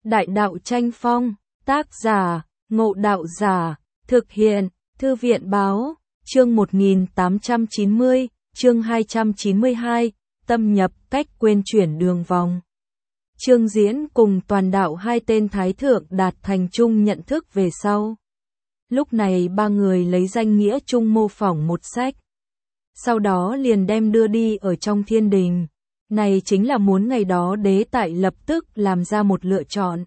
Đại đạo tranh phong, tác giả, Ngộ Đạo Giả, thực hiện, Thư viện báo, chương 1890, chương 292, tâm nhập cách quên chuyển đường vòng. Trương Diễn cùng toàn đạo hai tên thái thượng đạt thành chung nhận thức về sau. Lúc này ba người lấy danh nghĩa chung mô phỏng một sách. Sau đó liền đem đưa đi ở trong thiên đình. Này chính là muốn ngày đó đế tại lập tức làm ra một lựa chọn.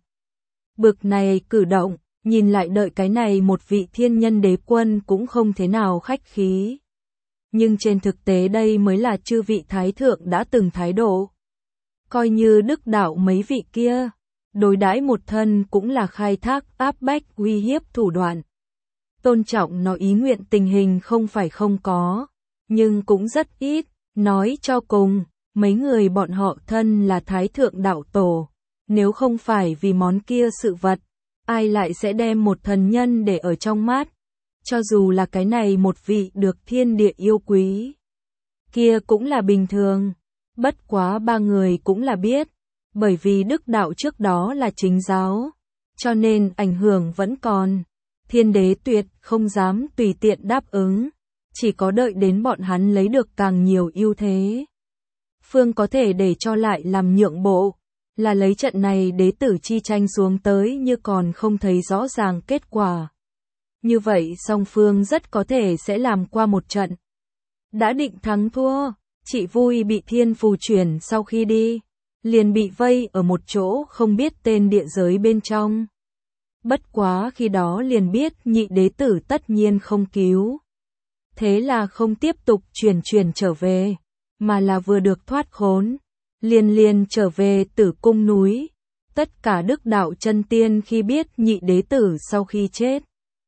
Bực này cử động, nhìn lại đợi cái này một vị thiên nhân đế quân cũng không thế nào khách khí. Nhưng trên thực tế đây mới là chư vị thái thượng đã từng thái độ. Coi như đức đạo mấy vị kia, đối đãi một thân cũng là khai thác áp bách uy hiếp thủ đoạn. Tôn trọng nó ý nguyện tình hình không phải không có, nhưng cũng rất ít, nói cho cùng, mấy người bọn họ thân là thái thượng đạo tổ, nếu không phải vì món kia sự vật, ai lại sẽ đem một thần nhân để ở trong mắt, cho dù là cái này một vị được thiên địa yêu quý. Kia cũng là bình thường, bất quá ba người cũng là biết, bởi vì đức đạo trước đó là chính giáo, cho nên ảnh hưởng vẫn còn. Thiên đế tuyệt không dám tùy tiện đáp ứng, chỉ có đợi đến bọn hắn lấy được càng nhiều ưu thế. Phương có thể để cho lại làm nhượng bộ, là lấy trận này đế tử chi tranh xuống tới như còn không thấy rõ ràng kết quả. Như vậy song phương rất có thể sẽ làm qua một trận. Đã định thắng thua, chị vui bị thiên phù chuyển sau khi đi, liền bị vây ở một chỗ không biết tên địa giới bên trong. Bất quá khi đó liền biết nhị đế tử tất nhiên không cứu. Thế là không tiếp tục chuyển trở về, mà là vừa được thoát khốn, liền trở về Tử Cung núi. Tất cả đức đạo chân tiên khi biết nhị đế tử sau khi chết,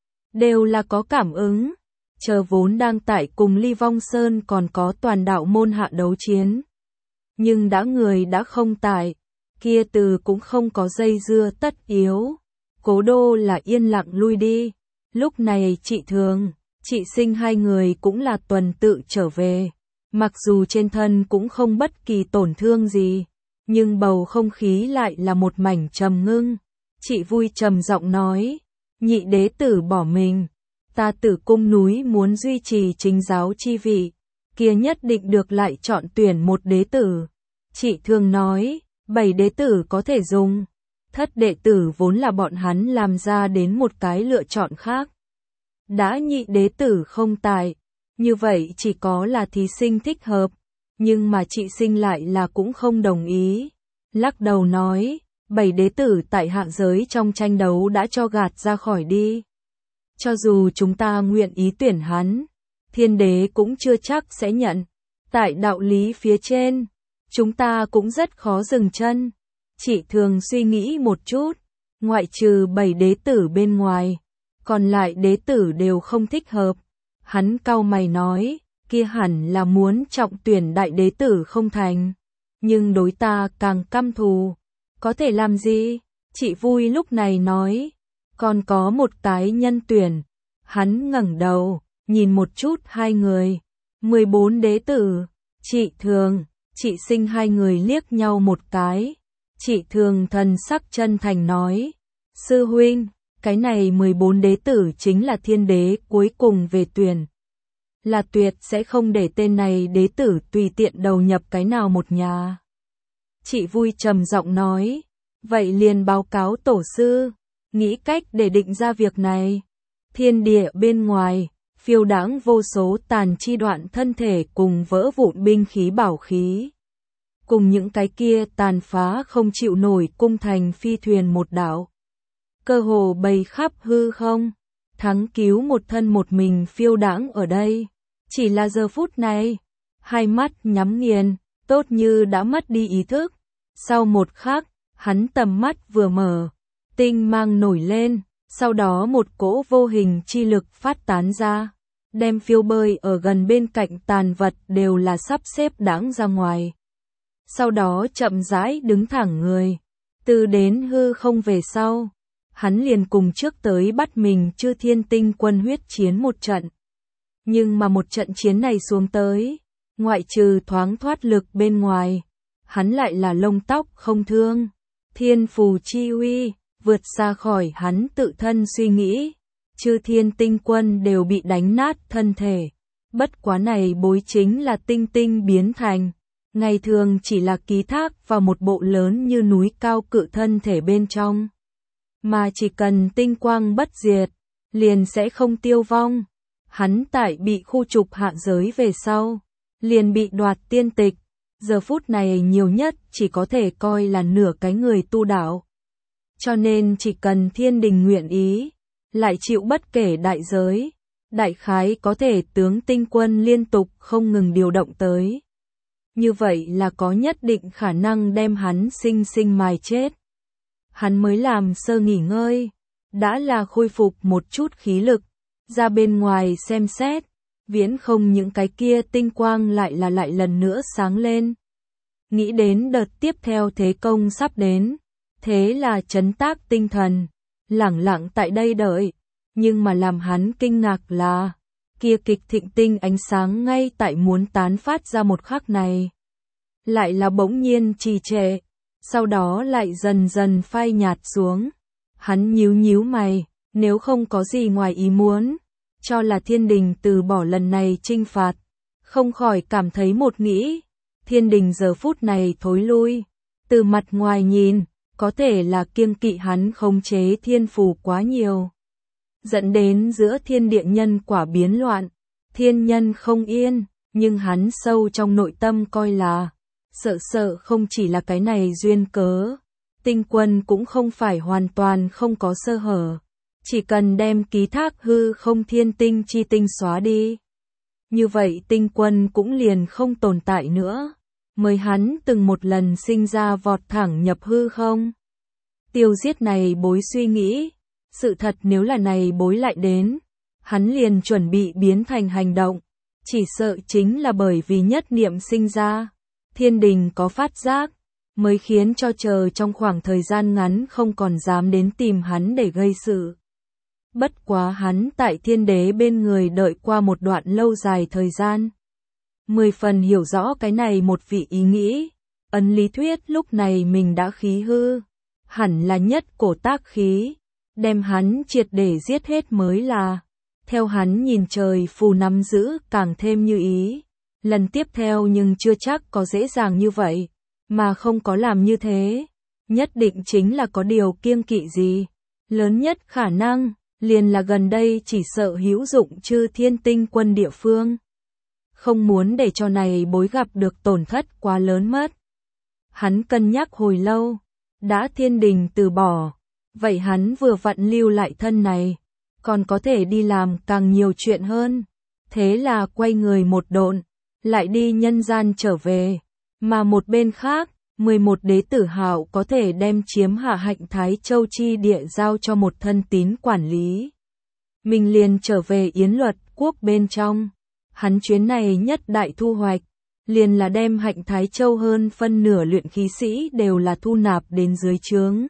đều là có cảm ứng, chờ vốn đang tại cùng Ly Vong Sơn còn có toàn đạo môn hạ đấu chiến. Nhưng đã người đã không tại, kia từ cũng không có dây dưa tất yếu. Cố đô là yên lặng lui đi, lúc này chị Thường, chị Sinh hai người cũng là tuần tự trở về, mặc dù trên thân cũng không bất kỳ tổn thương gì, nhưng bầu không khí lại là một mảnh trầm ngưng. Chị vui trầm giọng nói, nhị đế tử bỏ mình, ta Tử Cung núi muốn duy trì chính giáo chi vị, kia nhất định được lại chọn tuyển một đế tử. Chị Thường nói, 7 đế tử có thể dùng. Thất đệ tử vốn là bọn hắn làm ra đến một cái lựa chọn khác. Đã nhị đế tử không tại, như vậy chỉ có là thí sinh thích hợp, nhưng mà chị Sinh lại là cũng không đồng ý. Lắc đầu nói, 7 đế tử tại hạ giới trong tranh đấu đã cho gạt ra khỏi đi. Cho dù chúng ta nguyện ý tuyển hắn, thiên đế cũng chưa chắc sẽ nhận. Tại đạo lý phía trên, chúng ta cũng rất khó dừng chân. Chị Thường suy nghĩ một chút, ngoại trừ 7 đế tử bên ngoài, còn lại đế tử đều không thích hợp. Hắn cau mày nói, kia hẳn là muốn trọng tuyển đại đế tử không thành, nhưng đối ta càng căm thù, có thể làm gì? Chị vui lúc này nói, còn có một cái nhân tuyển. Hắn ngẩng đầu, nhìn một chút hai người, 14 đế tử, chị Thường, chị Sinh hai người liếc nhau một cái. Chị Thường thần sắc chân thành nói, sư huynh, cái này 14 đế tử chính là thiên đế cuối cùng về tuyển. Là tuyệt sẽ không để tên này đế tử tùy tiện đầu nhập cái nào một nhà. Chị vui trầm giọng nói, vậy liền báo cáo tổ sư, nghĩ cách để định ra việc này. Thiên địa bên ngoài, phiêu đãng vô số tàn chi đoạn thân thể cùng vỡ vụn binh khí bảo khí. Cùng những cái kia tàn phá không chịu nổi cung thành phi thuyền một đảo. Cơ hồ bầy khắp hư không, thắng cứu một thân một mình phiêu đãng ở đây. Chỉ là giờ phút này, hai mắt nhắm nghiền, tốt như đã mất đi ý thức. Sau một khắc, hắn tầm mắt vừa mở, tinh mang nổi lên, sau đó một cỗ vô hình chi lực phát tán ra, đem phiêu bơi ở gần bên cạnh tàn vật đều là sắp xếp đãng ra ngoài. Sau đó chậm rãi đứng thẳng người, từ đến hư không về sau, hắn liền cùng trước tới bắt mình Chư Thiên Tinh quân huyết chiến một trận. Nhưng mà một trận chiến này xuống tới, ngoại trừ thoáng thoát lực bên ngoài, hắn lại là lông tóc không thương, thiên phù chi uy, vượt xa khỏi hắn tự thân suy nghĩ. Chư thiên tinh quân đều bị đánh nát thân thể. Bất quá này bối chính là tinh tinh biến thành. Ngày thường chỉ là ký thác vào một bộ lớn như núi cao cự thân thể bên trong. Mà chỉ cần tinh quang bất diệt, liền sẽ không tiêu vong. Hắn tại bị khu trục hạ giới về sau, liền bị đoạt tiên tịch. Giờ phút này nhiều nhất chỉ có thể coi là nửa cái người tu đạo. Cho nên chỉ cần thiên đình nguyện ý, lại chịu bất kể đại giới, đại khái có thể tướng tinh quân liên tục không ngừng điều động tới. Như vậy là có nhất định khả năng đem hắn sinh sinh mài chết. Hắn mới làm sơ nghỉ ngơi, đã là khôi phục một chút khí lực, ra bên ngoài xem xét, viễn không những cái kia tinh quang lại lần nữa sáng lên. Nghĩ đến đợt tiếp theo thế công sắp đến, thế là trấn tác tinh thần, lẳng lặng tại đây đợi, nhưng mà làm hắn kinh ngạc là, kia kịch thịnh tinh ánh sáng ngay tại muốn tán phát ra một khắc này. Lại là bỗng nhiên trì trệ, sau đó lại dần dần phai nhạt xuống. Hắn nhíu nhíu mày, nếu không có gì ngoài ý muốn, cho là thiên đình từ bỏ lần này trinh phạt, không khỏi cảm thấy một nghĩ, thiên đình giờ phút này thối lui, từ mặt ngoài nhìn, có thể là kiêng kỵ hắn khống chế thiên phù quá nhiều, dẫn đến giữa thiên địa nhân quả biến loạn, thiên nhân không yên, nhưng hắn sâu trong nội tâm coi là, sợ không chỉ là cái này duyên cớ, tinh quân cũng không phải hoàn toàn không có sơ hở, chỉ cần đem ký thác hư không thiên tinh chi tinh xóa đi. Như vậy tinh quân cũng liền không tồn tại nữa, mới hắn từng một lần sinh ra vọt thẳng nhập hư không. Tiêu giết này bối suy nghĩ, sự thật nếu là này bối lại đến, hắn liền chuẩn bị biến thành hành động, chỉ sợ chính là bởi vì nhất niệm sinh ra, thiên đình có phát giác, mới khiến cho chờ trong khoảng thời gian ngắn không còn dám đến tìm hắn để gây sự. Bất quá hắn tại thiên đế bên người đợi qua một đoạn lâu dài thời gian. 10 phần hiểu rõ cái này một vị ý nghĩ, ấn lý thuyết lúc này mình đã khí hư, hẳn là nhất cổ tác khí, đem hắn triệt để giết hết mới là. Theo hắn nhìn trời phù nắm giữ càng thêm như ý, lần tiếp theo nhưng chưa chắc có dễ dàng như vậy, mà không có làm như thế, nhất định chính là có điều kiêng kỵ gì, lớn nhất khả năng, liền là gần đây chỉ sợ hữu dụng chư thiên tinh quân địa phương. Không muốn để cho này bối gặp được tổn thất quá lớn mất. Hắn cân nhắc hồi lâu, đã thiên đình từ bỏ, vậy hắn vừa vặn lưu lại thân này, còn có thể đi làm càng nhiều chuyện hơn. Thế là quay người một độn, lại đi nhân gian trở về, mà một bên khác, 11 đế tử hạo có thể đem chiếm hạ hạnh Thái Châu chi địa giao cho một thân tín quản lý. Mình liền trở về Yến Luật quốc bên trong, hắn chuyến này nhất đại thu hoạch, liền là đem hạnh Thái Châu hơn phân nửa luyện khí sĩ đều là thu nạp đến dưới trướng.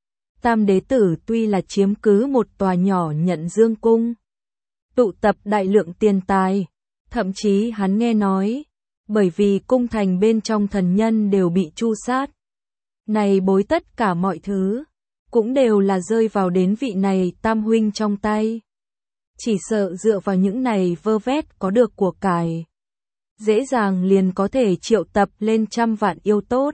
Tam đế tử tuy là chiếm cứ một tòa nhỏ nhận dương cung, tụ tập đại lượng tiền tài, thậm chí hắn nghe nói, bởi vì cung thành bên trong thần nhân đều bị tru sát. Này bối tất cả mọi thứ, cũng đều là rơi vào đến vị này tam huynh trong tay. Chỉ sợ dựa vào những này vơ vét có được của cải, dễ dàng liền có thể triệu tập lên trăm vạn yêu tốt.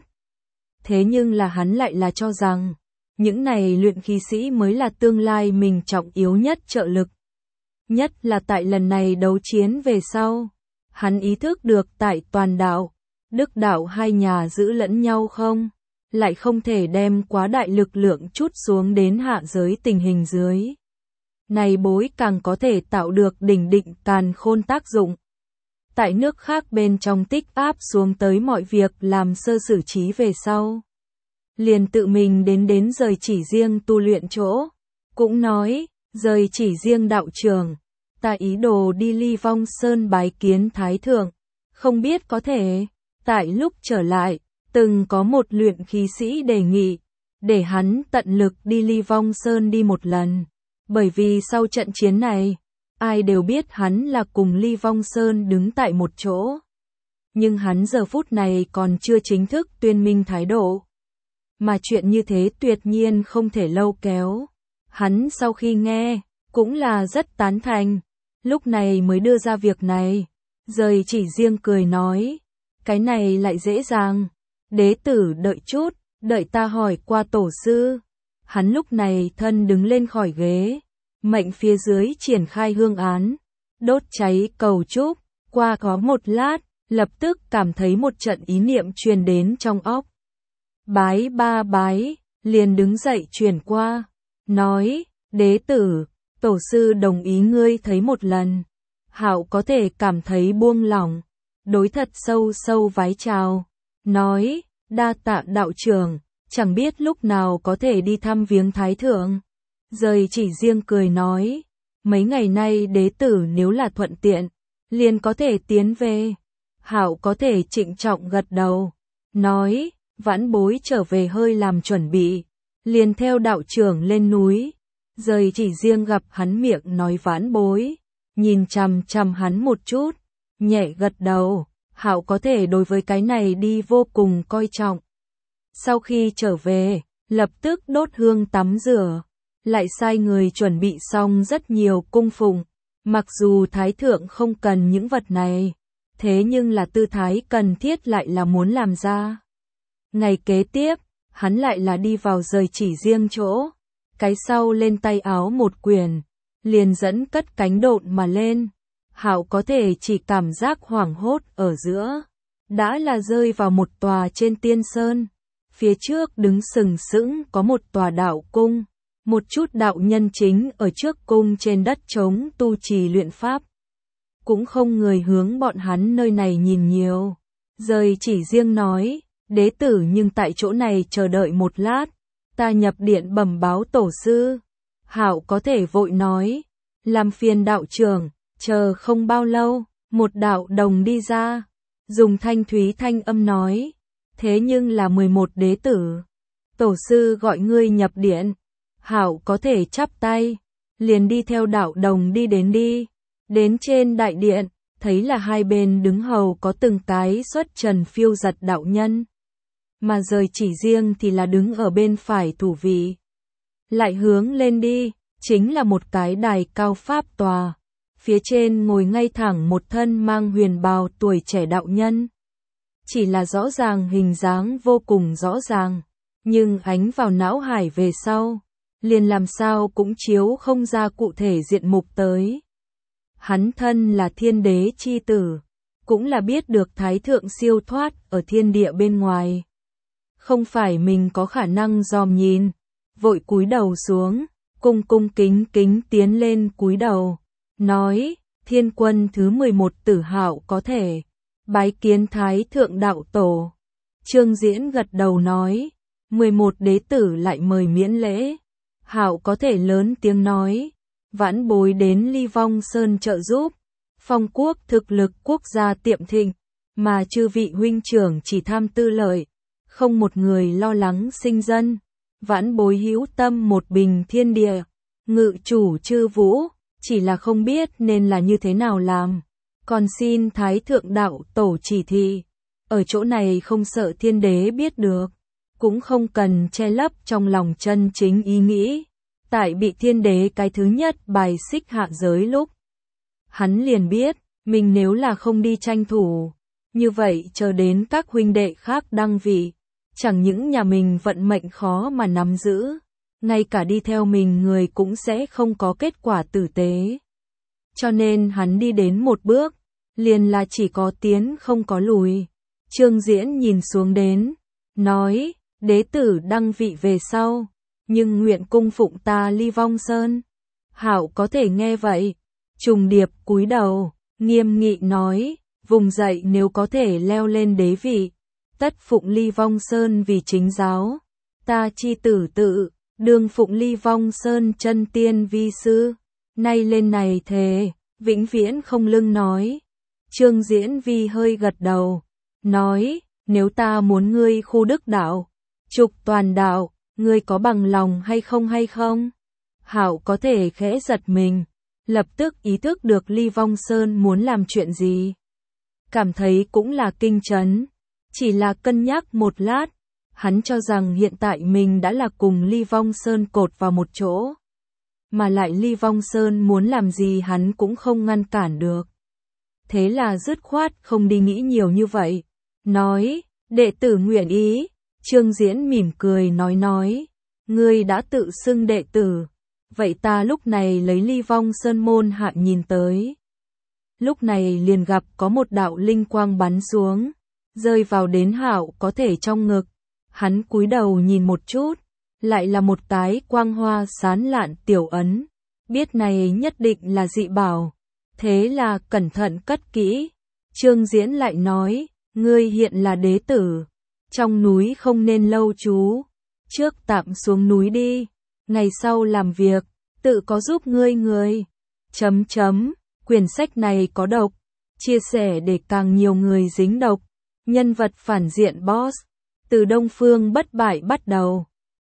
Thế nhưng là hắn lại là cho rằng, những này luyện khí sĩ mới là tương lai mình trọng yếu nhất trợ lực. Nhất là tại lần này đấu chiến về sau, hắn ý thức được tại toàn đạo, đức đạo hai nhà giữ lẫn nhau không, lại không thể đem quá đại lực lượng chút xuống đến hạ giới tình hình dưới. Này bối càng có thể tạo được đỉnh định càn khôn tác dụng. Tại nước khác bên trong tích áp xuống tới mọi việc làm sơ xử trí về sau. Liền tự mình đến rời chỉ riêng tu luyện chỗ. Cũng nói, rời chỉ riêng đạo trường. Ta ý đồ đi Ly Vong Sơn bái kiến Thái Thượng. Không biết có thể, tại lúc trở lại, từng có một luyện khí sĩ đề nghị, để hắn tận lực đi Ly Vong Sơn đi một lần. Bởi vì sau trận chiến này, ai đều biết hắn là cùng Ly Vong Sơn đứng tại một chỗ. Nhưng hắn giờ phút này còn chưa chính thức tuyên minh thái độ. mà chuyện như thế tuyệt nhiên không thể lâu kéo. Hắn sau khi nghe, cũng là rất tán thành, lúc này mới đưa ra việc này. Rời chỉ riêng cười nói, cái này lại dễ dàng, đế tử đợi chút, đợi ta hỏi qua tổ sư. Hắn lúc này thân đứng lên khỏi ghế, mệnh phía dưới triển khai hương án, đốt cháy cầu chúc, qua có một lát, lập tức cảm thấy một trận ý niệm truyền đến trong óc. Bái ba bái, liền đứng dậy truyền qua, nói, đế tử, tổ sư đồng ý ngươi thấy một lần. Hạo có thể cảm thấy buông lỏng, đối thật sâu sâu vái chào, nói, đa tạ đạo trưởng, chẳng biết lúc nào có thể đi thăm viếng thái thượng. Rời chỉ riêng cười nói, mấy ngày nay đế tử nếu là thuận tiện, liền có thể tiến về. Hạo có thể trịnh trọng gật đầu, nói, vãn bối trở về hơi làm chuẩn bị, liền theo đạo trưởng lên núi. Rời chỉ riêng gặp hắn miệng nói vãn bối, nhìn chằm chằm hắn một chút, nhẹ gật đầu. Hạo có thể đối với cái này đi vô cùng coi trọng. Sau khi trở về, lập tức đốt hương tắm rửa, lại sai người chuẩn bị xong rất nhiều cung phụng. Mặc dù thái thượng không cần những vật này, thế nhưng là tư thái cần thiết lại là muốn làm ra. Ngày kế tiếp, hắn lại là đi vào rời chỉ riêng chỗ, cái sau lên tay áo một quyền, liền dẫn cất cánh độn mà lên. Hạo có thể chỉ cảm giác hoảng hốt ở giữa, đã là rơi vào một tòa trên tiên sơn. Phía trước đứng sừng sững có một tòa đạo cung, một chút đạo nhân chính ở trước cung trên đất trống tu trì luyện pháp. Cũng không người hướng bọn hắn nơi này nhìn nhiều. Rời chỉ riêng nói, đế tử nhưng tại chỗ này chờ đợi một lát, ta nhập điện bẩm báo tổ sư. Hạo có thể vội nói, làm phiền đạo trưởng. Chờ không bao lâu, một đạo đồng đi ra, dùng thanh thúy thanh âm nói, thế nhưng là 11 đế tử. Tổ sư gọi ngươi nhập điện. Hạo có thể chắp tay, liền đi theo đạo đồng đi. Đến trên đại điện, thấy là hai bên đứng hầu có từng cái xuất trần phiêu giật đạo nhân. Mà rời chỉ riêng thì là đứng ở bên phải thủ vị. Lại hướng lên đi, chính là một cái đài cao pháp tòa. Phía trên ngồi ngay thẳng một thân mang huyền bào tuổi trẻ đạo nhân. Chỉ là rõ ràng hình dáng vô cùng rõ ràng, nhưng ánh vào não hải về sau, liền làm sao cũng chiếu không ra cụ thể diện mục tới. Hắn thân là thiên đế chi tử, cũng là biết được thái thượng siêu thoát ở thiên địa bên ngoài. Không phải mình có khả năng dòm nhìn, vội cúi đầu xuống, cung kính tiến lên cúi đầu. Nói, thiên quân thứ 11 tử Hạo có thể bái kiến thái thượng đạo tổ. Trương Diễn gật đầu nói, 11 đế tử lại mời miễn lễ. Hạo có thể lớn tiếng nói, vãn bối đến Ly Vong Sơn trợ giúp, phong quốc thực lực quốc gia tiệm thịnh, mà chư vị huynh trưởng chỉ tham tư lợi, không một người lo lắng sinh dân. Vãn bối hữu tâm một bình thiên địa, ngự chủ chư vũ, chỉ là không biết nên là như thế nào làm. Còn xin thái thượng đạo tổ chỉ thị, ở chỗ này không sợ thiên đế biết được, cũng không cần che lấp trong lòng chân chính ý nghĩ. Tại bị thiên đế cái thứ nhất bài xích hạ giới lúc, hắn liền biết, mình nếu là không đi tranh thủ, như vậy chờ đến các huynh đệ khác đăng vị, chẳng những nhà mình vận mệnh khó mà nắm giữ, ngay cả đi theo mình người cũng sẽ không có kết quả tử tế. Cho nên hắn đi đến một bước, liền là chỉ có tiến không có lùi. Trương Diễn nhìn xuống đến, nói, đế tử đăng vị về sau, nhưng nguyện cung phụng ta Ly Vong Sơn. Hạo có thể nghe vậy, trùng điệp cúi đầu, nghiêm nghị nói, vùng dậy nếu có thể leo lên đế vị, tất phụng Ly Vong Sơn vì chính giáo. Ta chi tử tự, đương phụng Ly Vong Sơn chân tiên vi sư, nay lên này thề, vĩnh viễn không lưng nói. Trương Diễn Vi hơi gật đầu, nói, nếu ta muốn ngươi khu đức đạo, trục toàn đạo, ngươi có bằng lòng hay không? Hạo có thể khẽ giật mình, lập tức ý thức được Ly Vong Sơn muốn làm chuyện gì. Cảm thấy cũng là kinh chấn, chỉ là cân nhắc một lát, Hắn cho rằng hiện tại mình đã là cùng Ly Vong Sơn cột vào một chỗ. Mà lại Ly Vong Sơn muốn làm gì hắn cũng không ngăn cản được. Thế là dứt khoát không đi nghĩ nhiều như vậy. Nói, đệ tử nguyện ý. Trương Diễn mỉm cười nói. Ngươi đã tự xưng đệ tử. Vậy ta lúc này lấy Ly Vong Sơn môn hạ nhìn tới. Lúc này liền gặp có một đạo linh quang bắn xuống. Rơi vào đến Hạo có thể trong ngực. Hắn cúi đầu nhìn một chút. Lại là một cái quang hoa sán lạn tiểu ấn. Biết này nhất định là dị bảo. Thế là cẩn thận cất kỹ. Trương Diễn lại nói, ngươi hiện là đế tử. Trong núi không nên lâu trú. Trước tạm xuống núi đi. Ngày sau làm việc, tự có giúp ngươi. Quyển sách này có độc. Chia sẻ để càng nhiều người dính độc. Nhân vật phản diện boss. Từ Đông Phương bất bại bắt đầu.